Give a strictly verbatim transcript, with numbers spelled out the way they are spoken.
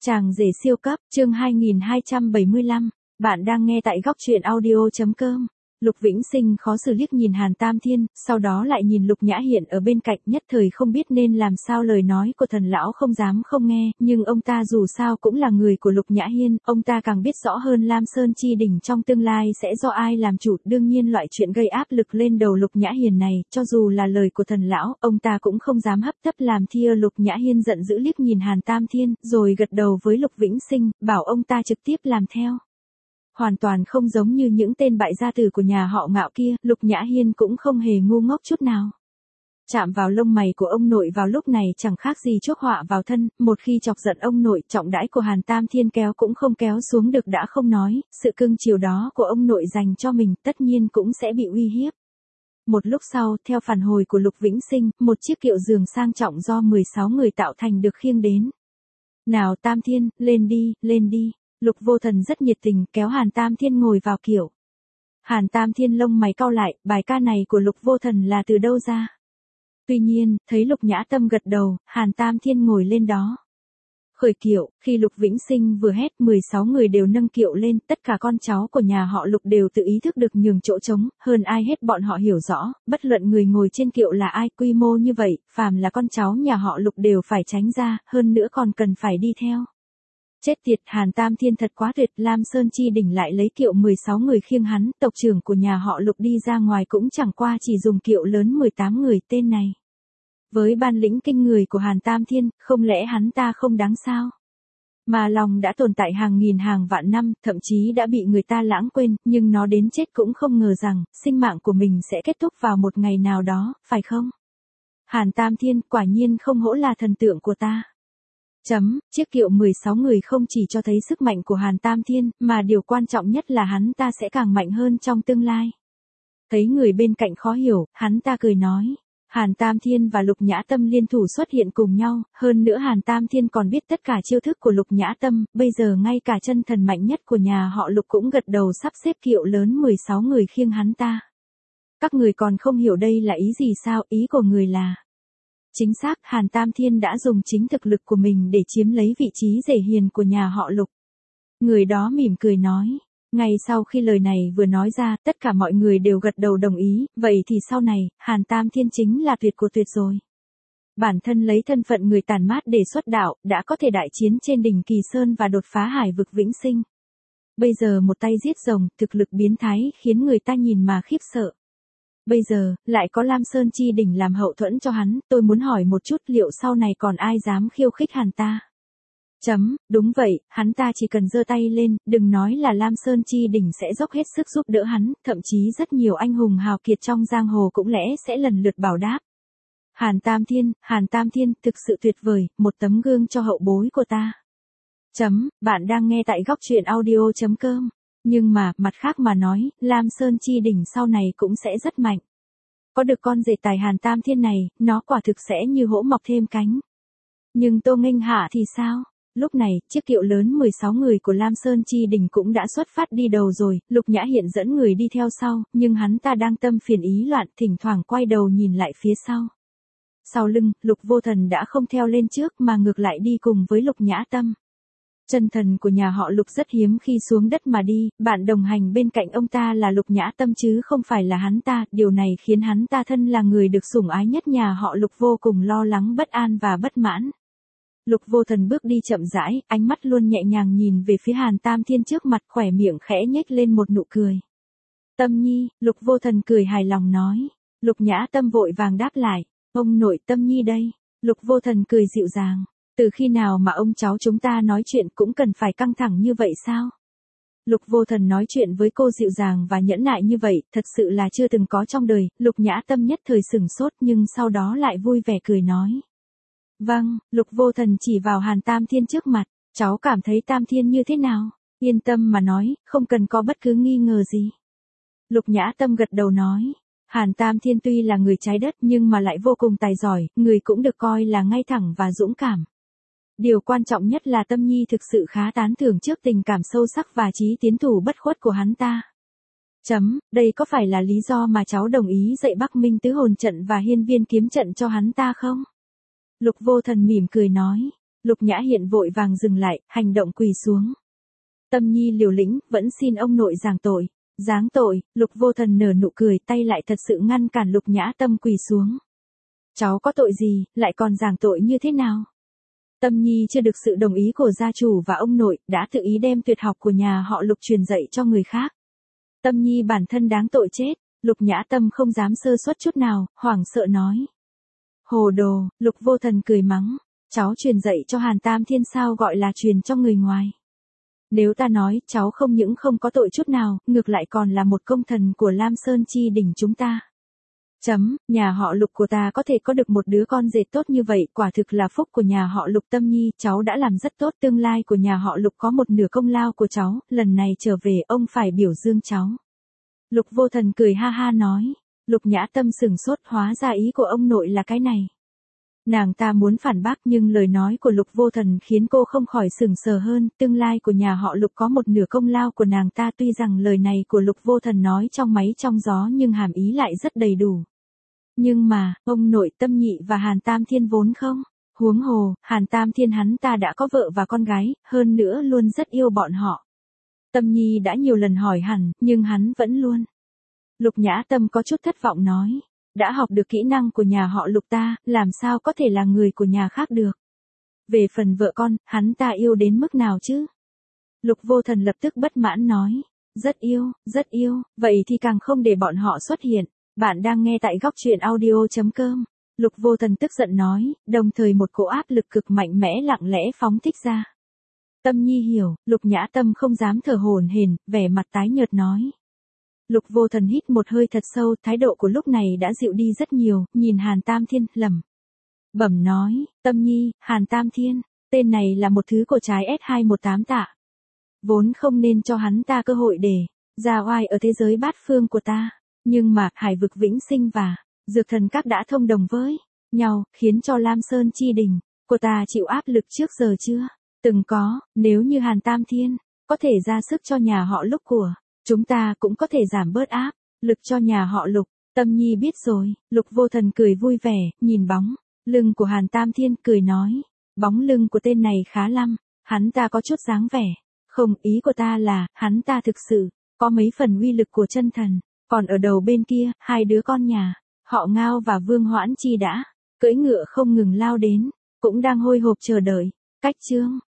Chàng rể siêu cấp, chương hai nghìn hai trăm bảy mươi lăm, bạn đang nghe tại góc truyện audio.com. Lục Vĩnh Sinh khó xử liếc nhìn Hàn Tam Thiên, sau đó lại nhìn Lục Nhã Hiển ở bên cạnh, nhất thời không biết nên làm sao. Lời nói của thần lão không dám không nghe, nhưng ông ta dù sao cũng là người của Lục Nhã Hiên, ông ta càng biết rõ hơn Lam Sơn Chi Đỉnh trong tương lai sẽ do ai làm chủ. Đương nhiên loại chuyện gây áp lực lên đầu Lục Nhã Hiền này, cho dù là lời của thần lão, ông ta cũng không dám hấp tấp làm thia. Lục Nhã Hiên giận dữ liếc nhìn Hàn Tam Thiên, rồi gật đầu với Lục Vĩnh Sinh, bảo ông ta trực tiếp làm theo. Hoàn toàn không giống như những tên bại gia tử của nhà họ Ngạo kia, Lục Nhã Hiên cũng không hề ngu ngốc chút nào. Chạm vào lông mày của ông nội vào lúc này chẳng khác gì chuốc họa vào thân, một khi chọc giận ông nội, trọng đãi của Hàn Tam Thiên kéo cũng không kéo xuống được, đã không nói, sự cưng chiều đó của ông nội dành cho mình tất nhiên cũng sẽ bị uy hiếp. Một lúc sau, theo phản hồi của Lục Vĩnh Sinh, một chiếc kiệu giường sang trọng do mười sáu người tạo thành được khiêng đến. Nào Tam Thiên, lên đi, lên đi. Lục Vô Thần rất nhiệt tình kéo Hàn Tam Thiên ngồi vào kiệu. Hàn Tam Thiên lông mày cau lại, bài ca này của Lục Vô Thần là từ đâu ra? Tuy nhiên, thấy Lục Nhã Tâm gật đầu, Hàn Tam Thiên ngồi lên đó. Khởi kiệu, khi Lục Vĩnh Sinh vừa hét, mười sáu người đều nâng kiệu lên, tất cả con cháu của nhà họ Lục đều tự ý thức được nhường chỗ trống, hơn ai hết bọn họ hiểu rõ, bất luận người ngồi trên kiệu là ai, quy mô như vậy, phàm là con cháu nhà họ Lục đều phải tránh ra, hơn nữa còn cần phải đi theo. Chết tiệt, Hàn Tam Thiên thật quá tuyệt, Lam Sơn Chi Đỉnh lại lấy kiệu mười sáu người khiêng hắn, tộc trưởng của nhà họ Lục đi ra ngoài cũng chẳng qua chỉ dùng kiệu lớn mười tám người, tên này. Với bản lĩnh kinh người của Hàn Tam Thiên, không lẽ hắn ta không đáng sao? Mà lòng đã tồn tại hàng nghìn hàng vạn năm, thậm chí đã bị người ta lãng quên, nhưng nó đến chết cũng không ngờ rằng, sinh mạng của mình sẽ kết thúc vào một ngày nào đó, phải không? Hàn Tam Thiên, quả nhiên không hổ là thần tượng của ta. Chấm, chiếc kiệu mười sáu người không chỉ cho thấy sức mạnh của Hàn Tam Thiên, mà điều quan trọng nhất là hắn ta sẽ càng mạnh hơn trong tương lai. Thấy người bên cạnh khó hiểu, hắn ta cười nói. Hàn Tam Thiên và Lục Nhã Tâm liên thủ xuất hiện cùng nhau, hơn nữa Hàn Tam Thiên còn biết tất cả chiêu thức của Lục Nhã Tâm, bây giờ ngay cả chân thần mạnh nhất của nhà họ Lục cũng gật đầu sắp xếp kiệu lớn mười sáu người khiêng hắn ta. Các người còn không hiểu đây là ý gì sao? Ý của người là... Chính xác, Hàn Tam Thiên đã dùng chính thực lực của mình để chiếm lấy vị trí rể hiền của nhà họ Lục. Người đó mỉm cười nói. Ngay sau khi lời này vừa nói ra, tất cả mọi người đều gật đầu đồng ý, vậy thì sau này, Hàn Tam Thiên chính là tuyệt của tuyệt rồi. Bản thân lấy thân phận người tàn mát để xuất đạo, đã có thể đại chiến trên đỉnh Kỳ Sơn và đột phá hải vực Vĩnh Sinh. Bây giờ một tay giết rồng, thực lực biến thái khiến người ta nhìn mà khiếp sợ. Bây giờ, lại có Lam Sơn Chi Đỉnh làm hậu thuẫn cho hắn, tôi muốn hỏi một chút liệu sau này còn ai dám khiêu khích hắn ta? Chấm, đúng vậy, hắn ta chỉ cần giơ tay lên, đừng nói là Lam Sơn Chi Đỉnh sẽ dốc hết sức giúp đỡ hắn, thậm chí rất nhiều anh hùng hào kiệt trong giang hồ cũng lẽ sẽ lần lượt bảo đáp. Hàn Tam Thiên, Hàn Tam Thiên, thực sự tuyệt vời, một tấm gương cho hậu bối của ta. Chấm, bạn đang nghe tại góc truyện audio.com. Nhưng mà, mặt khác mà nói, Lam Sơn Chi Đỉnh sau này cũng sẽ rất mạnh. Có được con rể tài Hàn Tam Thiên này, nó quả thực sẽ như hổ mọc thêm cánh. Nhưng Tô Nghênh Hạ thì sao? Lúc này, chiếc kiệu lớn mười sáu người của Lam Sơn Chi Đỉnh cũng đã xuất phát đi đầu rồi, Lục Nhã Hiển dẫn người đi theo sau, nhưng hắn ta đang tâm phiền ý loạn, thỉnh thoảng quay đầu nhìn lại phía sau. Sau lưng, Lục Vô Thần đã không theo lên trước mà ngược lại đi cùng với Lục Nhã Tâm. Chân thần của nhà họ Lục rất hiếm khi xuống đất mà đi, bạn đồng hành bên cạnh ông ta là Lục Nhã Tâm chứ không phải là hắn ta, điều này khiến hắn ta thân là người được sủng ái nhất nhà họ Lục vô cùng lo lắng bất an và bất mãn. Lục Vô Thần bước đi chậm rãi, ánh mắt luôn nhẹ nhàng nhìn về phía Hàn Tam Thiên trước mặt, khỏe miệng khẽ nhếch lên một nụ cười. Tâm Nhi, Lục Vô Thần cười hài lòng nói. Lục Nhã Tâm vội vàng đáp lại, ông nội Tâm Nhi đây. Lục Vô Thần cười dịu dàng. Từ khi nào mà ông cháu chúng ta nói chuyện cũng cần phải căng thẳng như vậy sao? Lục Vô Thần nói chuyện với cô dịu dàng và nhẫn nại như vậy, thật sự là chưa từng có trong đời. Lục Nhã Tâm nhất thời sửng sốt nhưng sau đó lại vui vẻ cười nói. Vâng, Lục Vô Thần chỉ vào Hàn Tam Thiên trước mặt, cháu cảm thấy Tam Thiên như thế nào? Yên tâm mà nói, không cần có bất cứ nghi ngờ gì. Lục Nhã Tâm gật đầu nói. Hàn Tam Thiên tuy là người trái đất nhưng mà lại vô cùng tài giỏi, người cũng được coi là ngay thẳng và dũng cảm. Điều quan trọng nhất là Tâm Nhi thực sự khá tán thưởng trước tình cảm sâu sắc và chí tiến thủ bất khuất của hắn ta. Chấm, đây có phải là lý do mà cháu đồng ý dạy Bắc Minh Tứ Hồn Trận và Hiên Viên Kiếm Trận cho hắn ta không? Lục Vô Thần mỉm cười nói. Lục Nhã Hiện vội vàng dừng lại, hành động quỳ xuống. Tâm Nhi liều lĩnh, vẫn xin ông nội giáng tội. Giáng tội, Lục Vô Thần nở nụ cười, tay lại thật sự ngăn cản Lục Nhã Tâm quỳ xuống. Cháu có tội gì, lại còn giáng tội như thế nào? Tâm Nhi chưa được sự đồng ý của gia chủ và ông nội, đã tự ý đem tuyệt học của nhà họ Lục truyền dạy cho người khác. Tâm Nhi bản thân đáng tội chết. Lục Nhã Tâm không dám sơ suất chút nào, hoảng sợ nói. Hồ đồ, Lục Vô Thần cười mắng. Cháu truyền dạy cho Hàn Tam Thiên sao gọi là truyền cho người ngoài. Nếu ta nói, cháu không những không có tội chút nào, ngược lại còn là một công thần của Lam Sơn Chi đỉnh chúng ta. Chấm, nhà họ Lục của ta có thể có được một đứa con rể tốt như vậy, quả thực là phúc của nhà họ Lục. Tâm Nhi, cháu đã làm rất tốt, tương lai của nhà họ Lục có một nửa công lao của cháu, lần này trở về ông phải biểu dương cháu. Lục Vô Thần cười ha ha nói. Lục Nhã Tâm sừng sốt, hóa ra ý của ông nội là cái này. Nàng ta muốn phản bác nhưng lời nói của Lục Vô Thần khiến cô không khỏi sừng sờ hơn, tương lai của nhà họ Lục có một nửa công lao của nàng ta. Tuy rằng lời này của Lục Vô Thần nói trong máy trong gió nhưng hàm ý lại rất đầy đủ. Nhưng mà, ông nội Tâm Nhị và Hàn Tam Thiên vốn không. Huống hồ, Hàn Tam Thiên hắn ta đã có vợ và con gái, hơn nữa luôn rất yêu bọn họ. Tâm Nhi đã nhiều lần hỏi hẳn, nhưng hắn vẫn luôn. Lục Nhã Tâm có chút thất vọng nói. Đã học được kỹ năng của nhà họ Lục ta, làm sao có thể là người của nhà khác được. Về phần vợ con, hắn ta yêu đến mức nào chứ? Lục Vô Thần lập tức bất mãn nói. Rất yêu, rất yêu, vậy thì càng không để bọn họ xuất hiện. Bạn đang nghe tại góc truyện audio chấm com. Lục Vô Thần tức giận nói, đồng thời một cỗ áp lực cực mạnh mẽ lặng lẽ phóng thích ra. Tâm Nhi hiểu, Lục Nhã Tâm không dám thở hổn hển, vẻ mặt tái nhợt nói. Lục Vô Thần hít một hơi thật sâu, thái độ của lúc này đã dịu đi rất nhiều, nhìn Hàn Tam Thiên, lẩm bẩm nói, Tâm Nhi, Hàn Tam Thiên, tên này là một thứ của trái S hai một tám tạ. Vốn không nên cho hắn ta cơ hội để ra oai ở thế giới bát phương của ta, nhưng mà Hải vực Vĩnh Sinh và Dược Thần Các đã thông đồng với nhau, khiến cho Lam Sơn Chi đỉnh của ta chịu áp lực trước giờ chưa từng có. Nếu như Hàn Tam Thiên có thể ra sức cho nhà họ Lục của chúng ta cũng có thể giảm bớt áp lực cho nhà họ Lục. Tâm Nhi biết rồi. Lục Vô Thần cười vui vẻ, nhìn bóng lưng của Hàn Tam Thiên, cười nói. Bóng lưng của tên này khá lắm, hắn ta có chút dáng vẻ. Không, ý của ta là, hắn ta thực sự có mấy phần uy lực của chân thần. Còn ở đầu bên kia, hai đứa con nhà họ Ngao và Vương Hoãn Chi đã cưỡi ngựa không ngừng lao đến, cũng đang hôi hộp chờ đợi. Cách chương